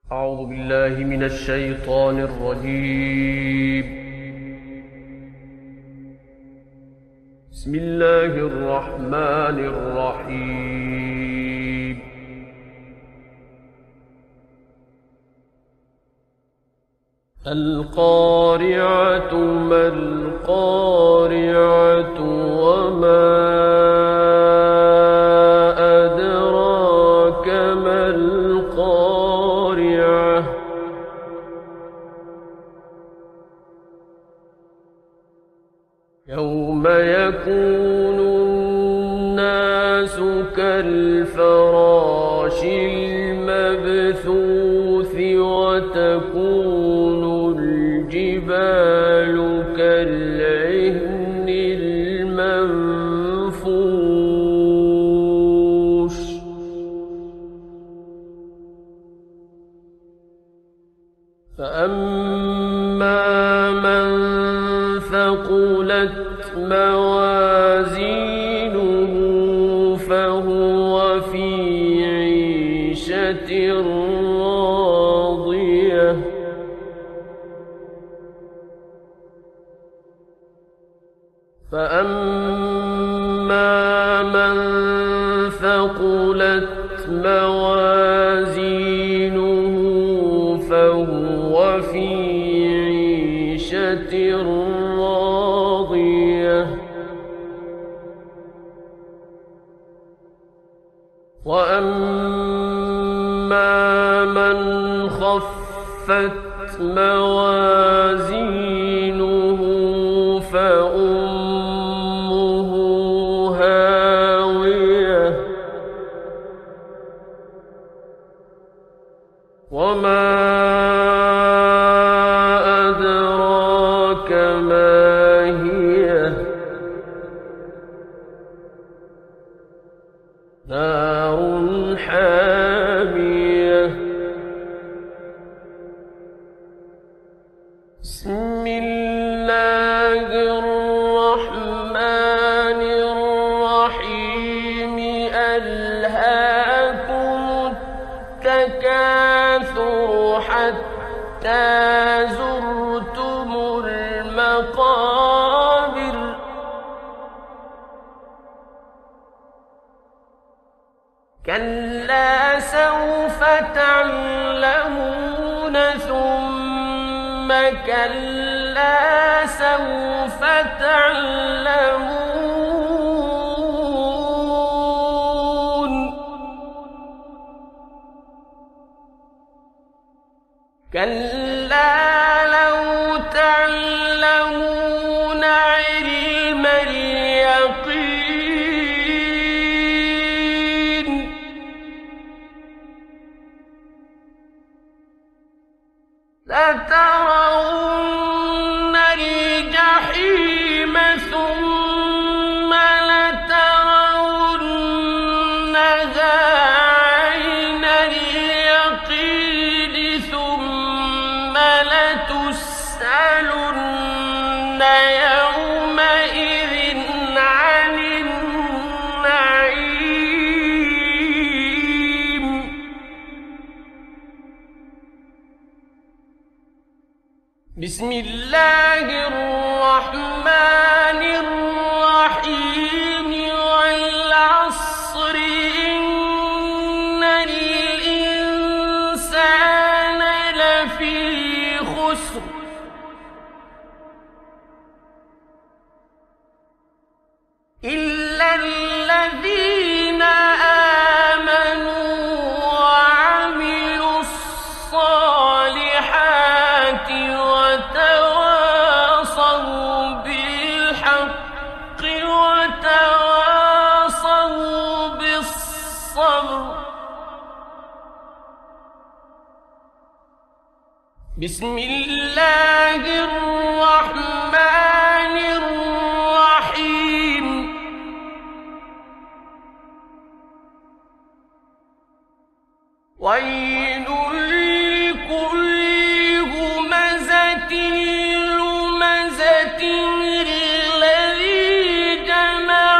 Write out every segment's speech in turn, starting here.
أعوذ بالله من الشيطان الرجيم. بسم الله الرحمن الرحيم. القارعة ما القارعة وما أدراك ما القارعة يوم يكون الناس كالفراش المبثوث وتكون الجبال كالعهن المنفوش فأما من ثقلت موازينه فهو في عيشة راضية فأما من ثقلت موازينه فهو في عيشة راضية وأما من خفت موازينه فأمه هاوية وما أدراك ما هي نار حامية بسم الله الرحمن الرحيم ألهاكم التكاثر حتى زرتم المقابر كلا سوف تعلمون ثم كلا سوف تعلمون كلا لو تعلمون علم اليقين لترون الجحيم ثم لترونها عين اليقين ثم لتسألن يومئذ عن النعيم بسم الله الرحمن الرحيم والعصر إن الإنسان لفي خسر إلا الذين آمنوا وعملوا الصالحات وتواصوا بالحق وتواصوا بالصبر بسم الله الرحمن الرحيم ويل لكل همزة لمزة الذي جمع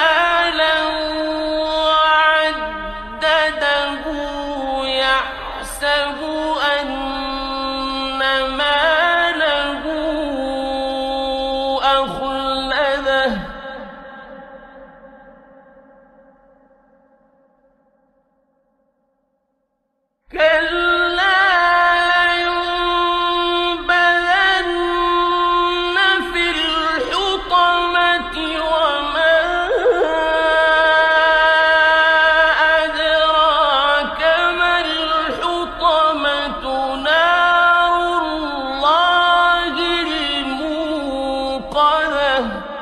مالا وعدده يحسب أن ماله أخلده كلا لينبذن في الحطمة وما أدراك ما الحطمة نار الله الموقدة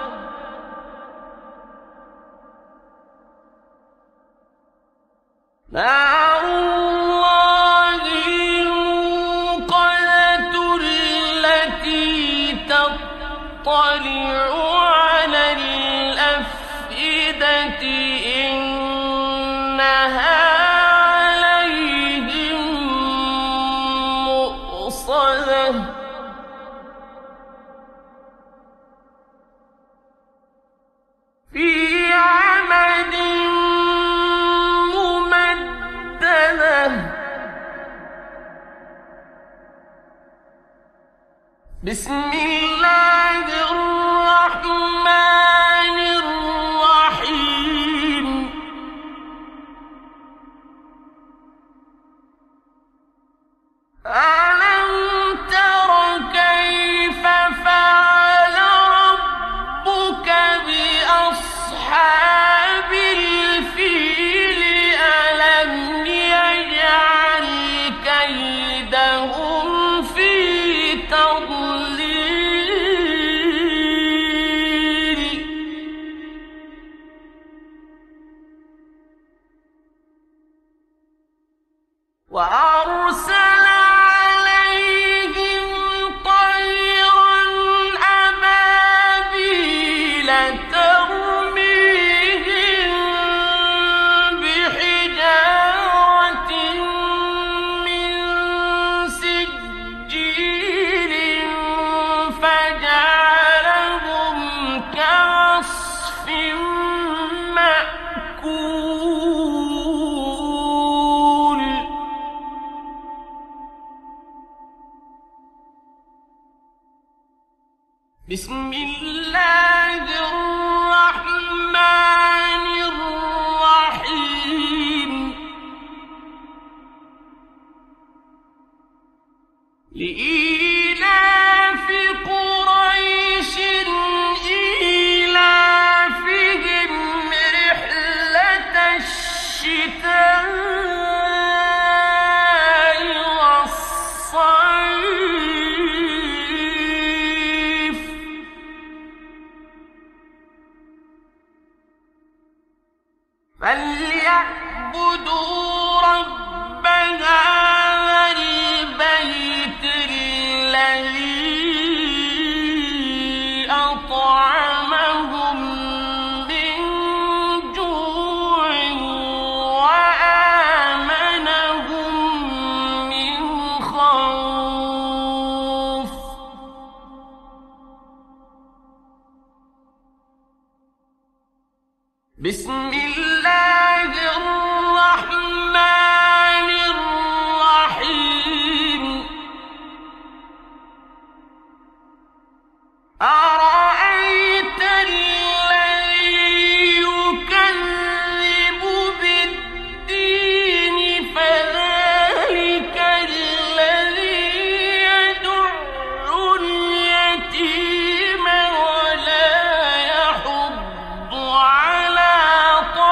نار الله الموقدة التي تطلع على الأفئدة إنها عليهم مؤصدة في عمد ممددة بسم الله الرحمن الرحيم ألم تر كيف فعل ربك بأصحاب الفيل ألم يجعل كيدهم في تضليل وأرسل عليهم طيرا أبابيل ترميهم بحجارة من سجيل فجعلهم كعصف مأكول بسم الله الرحمن الرحيم لإيلاف قريش إيلافهم رحلة الشتاء والصيف فليعبدوا رب هذا البيت الذي أطعمهم من جوع وآمنهم من خوف بسم الله الرحمن الرحيم أرأيت الذي يكذب بالدين فذلك الذي يدع اليتيم ولا يحض على طعام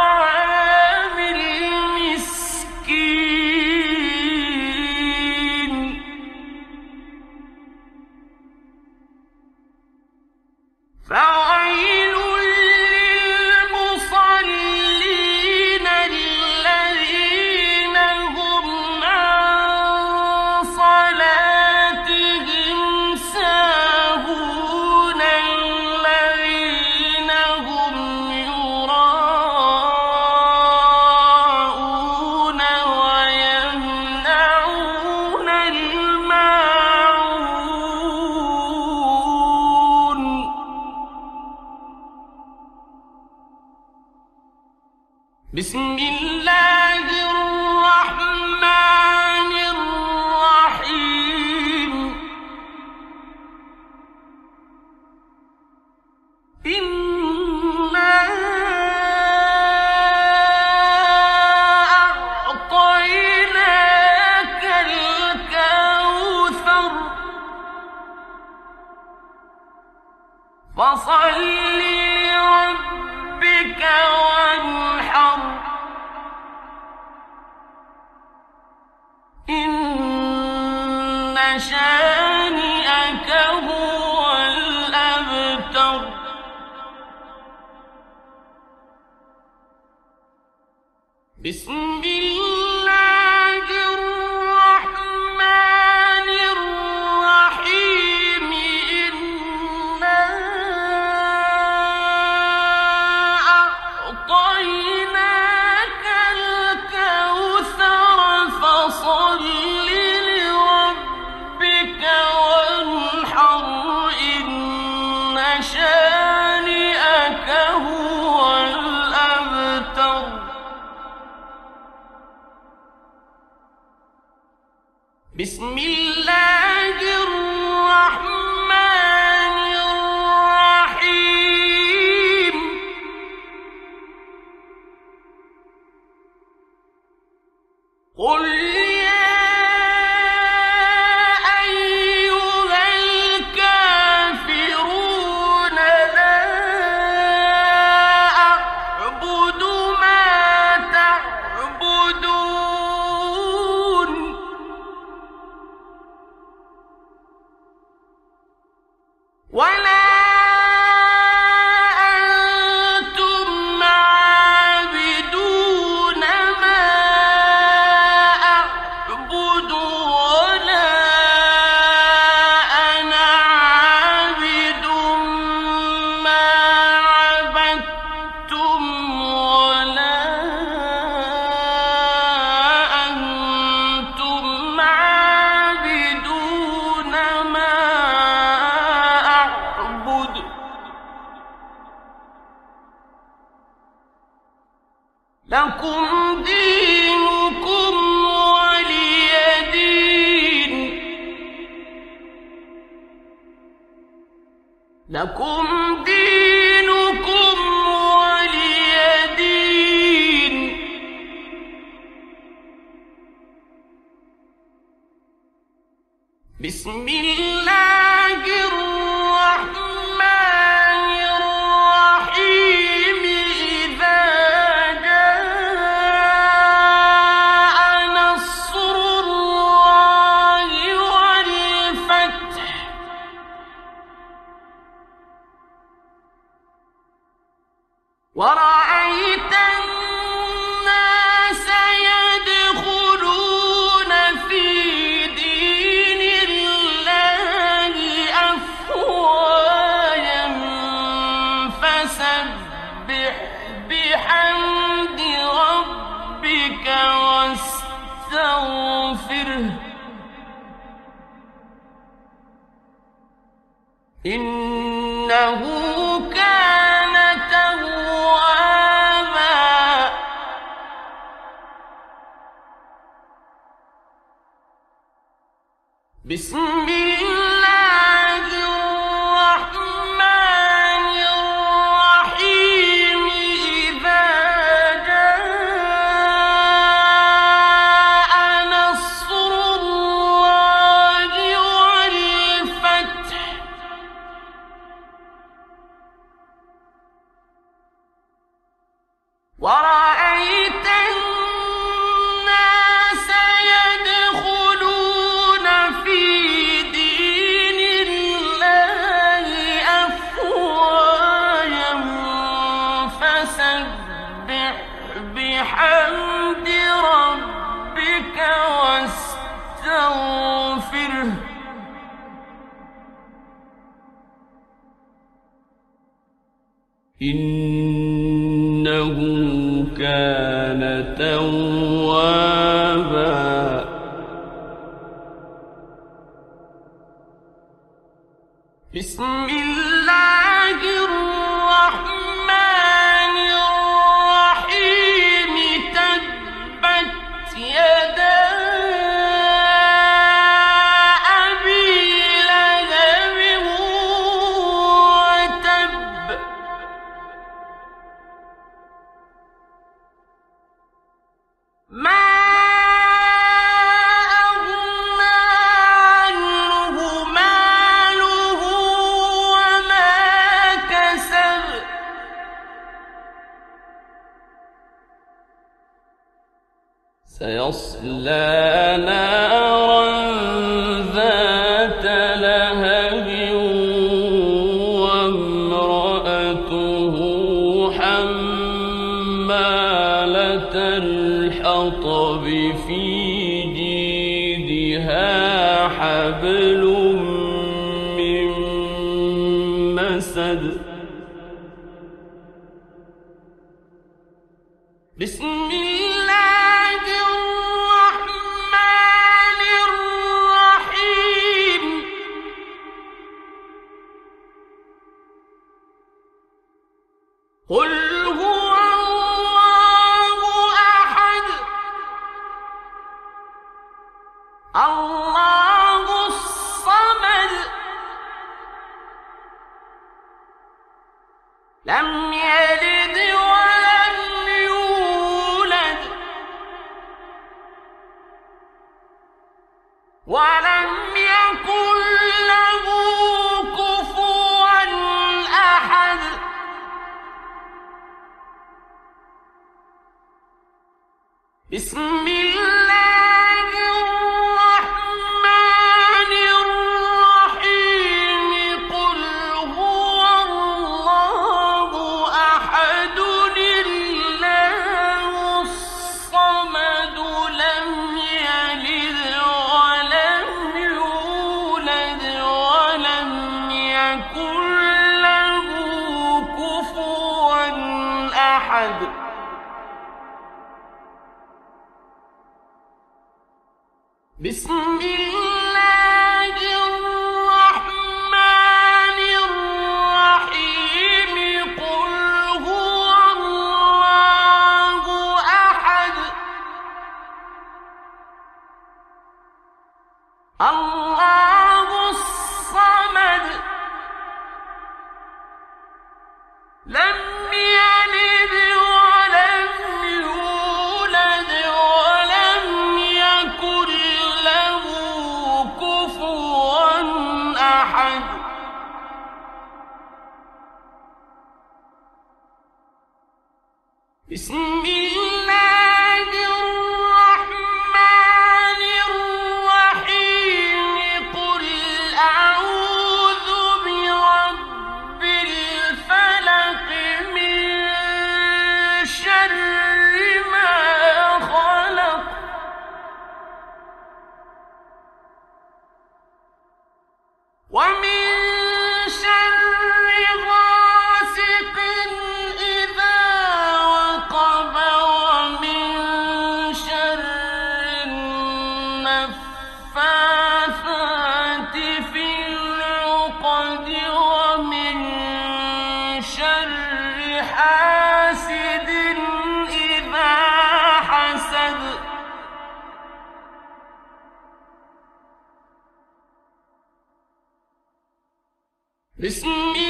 فصل لربك وانحر إن شانئك هو الأبتر بسم الله الرحمن الرحيم إنا أعطيناك الكوثر فصل لربك وانحر إن شانئك هو الأبتر بسم الله الرحمن الرحيم قل يا أيها الكافرون لا أعبد ما تعبدون ولا أنتم عابدون ما أعبد ولا أنا عابد ما عبدتم ولا أنتم عابدون ما أعبد لكم دينكم ولي دين لكم دينكم ولي دين بسم الله الرحمن الرحيم إذا جاء نصر الله والفتح ورأيت الناس يدخلون في دين الله أفواجا فسبح بحمد ربك واستغفره إنه كان توابا بسم الله الرحمن الرحيم إذا جاء نصر الله والفتح ورأيت الناس يدخلون في دين الله أفواجا فسبح بحمد ربك واستغفره إنه كان توابا بسم الله الرحمن الرحيم تبت يدا أبي لهب وتب ما أغنى عنه ماله يصلى نارا ذات لهب وامرأته حمالة الحطب في جيدها حبل من مسد بسم الله الرحمن الرحيم قل هو الله أحد الله الصمد لم يلد ولم يولد ولم يكن له كفوا أحد بسم الله الرحمن الرحيم قل هو الله أحد الله الصمد لم يلد ولم يولد ولم يكن له كفوا أحد بسم الله الرحمن الرحيم قل هو الله أحد الله الصمد لم يلد ولم يولد ولم يكن له كفوا أحد بسم الله الرحمن الرحيم قل أعوذ برب الفلق من شر ما خلق ومن شر غاسق إذا وقب ومن شر النفاثات في العقد ومن شر حاسد إذا حسد بسم